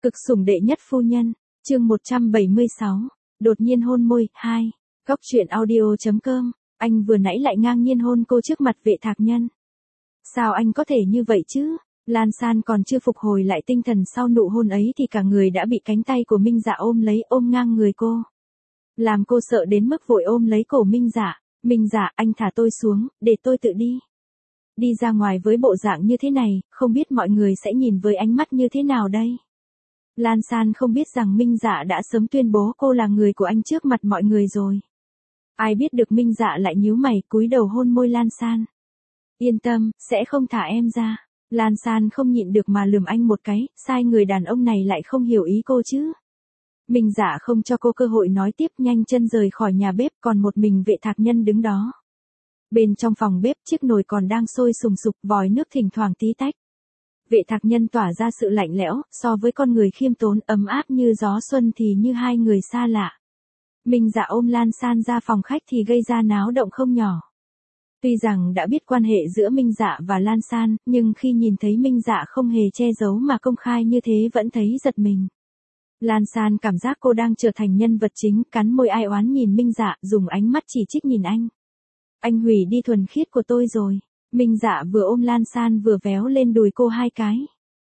Cực sủng đệ nhất phu nhân, chương 176, đột nhiên hôn môi, 2. Góc truyện audio.com, anh vừa nãy lại ngang nhiên hôn cô trước mặt Vệ Thạc Nhân. Sao anh có thể như vậy chứ? Lan San còn chưa phục hồi lại tinh thần sau nụ hôn ấy thì cả người đã bị cánh tay của Minh Dạ ôm lấy, ôm ngang người cô. Làm cô sợ đến mức vội ôm lấy cổ Minh Dạ. Minh Dạ, anh thả tôi xuống, để tôi tự đi. Đi ra ngoài với bộ dạng như thế này, không biết mọi người sẽ nhìn với ánh mắt như thế nào đây? Lan San không biết rằng Minh Dạ đã sớm tuyên bố cô là người của anh trước mặt mọi người rồi. Ai biết được Minh Dạ lại nhíu mày, cúi đầu hôn môi Lan San. Yên tâm, sẽ không thả em ra. Lan San không nhịn được mà lườm anh một cái, sai người đàn ông này lại không hiểu ý cô chứ. Minh Dạ không cho cô cơ hội nói tiếp, nhanh chân rời khỏi nhà bếp, còn một mình Vệ Thạc Nhân đứng đó. Bên trong phòng bếp chiếc nồi còn đang sôi sùng sục, vòi nước thỉnh thoảng tí tách. Vệ Thạc Nhân tỏa ra sự lạnh lẽo, so với con người khiêm tốn ấm áp như gió xuân thì như hai người xa lạ. Minh Dạ ôm Lan San ra phòng khách thì gây ra náo động không nhỏ. Tuy rằng đã biết quan hệ giữa Minh Dạ và Lan San, nhưng khi nhìn thấy Minh Dạ không hề che giấu mà công khai như thế vẫn thấy giật mình. Lan San cảm giác cô đang trở thành nhân vật chính, cắn môi ai oán nhìn Minh Dạ, dùng ánh mắt chỉ trích nhìn anh. Anh hủy đi thuần khiết của tôi rồi. Minh Dạ vừa ôm Lan San vừa véo lên đùi cô hai cái.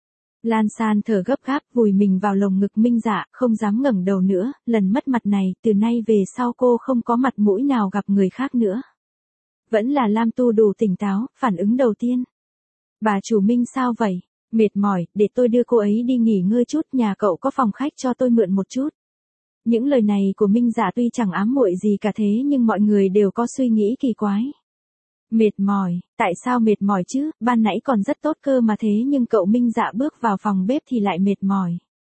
Lan San thở gấp gáp vùi mình vào lồng ngực Minh Dạ, không dám ngẩng đầu nữa, lần mất mặt này, từ nay về sau cô không có mặt mũi nào gặp người khác nữa. Vẫn là Lam Tu đủ tỉnh táo, phản ứng đầu tiên. Bà chủ Minh sao vậy? Mệt mỏi, để tôi đưa cô ấy đi nghỉ ngơi chút, nhà cậu có phòng khách cho tôi mượn một chút. Những lời này của Minh Dạ tuy chẳng ám muội gì cả thế nhưng mọi người đều có suy nghĩ kỳ quái. Mệt mỏi, tại sao mệt mỏi chứ, ban nãy còn rất tốt cơ mà thế nhưng cậu Minh Dạ bước vào phòng bếp thì lại mệt mỏi.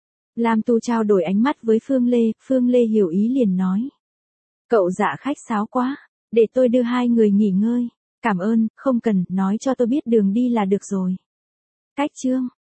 Lam Tu trao đổi ánh mắt với Phương Lê hiểu ý liền nói. Cậu Dạ khách sáo quá, để tôi đưa hai người nghỉ ngơi. Cảm ơn, không cần, nói cho tôi biết đường đi là được rồi. Cách chương.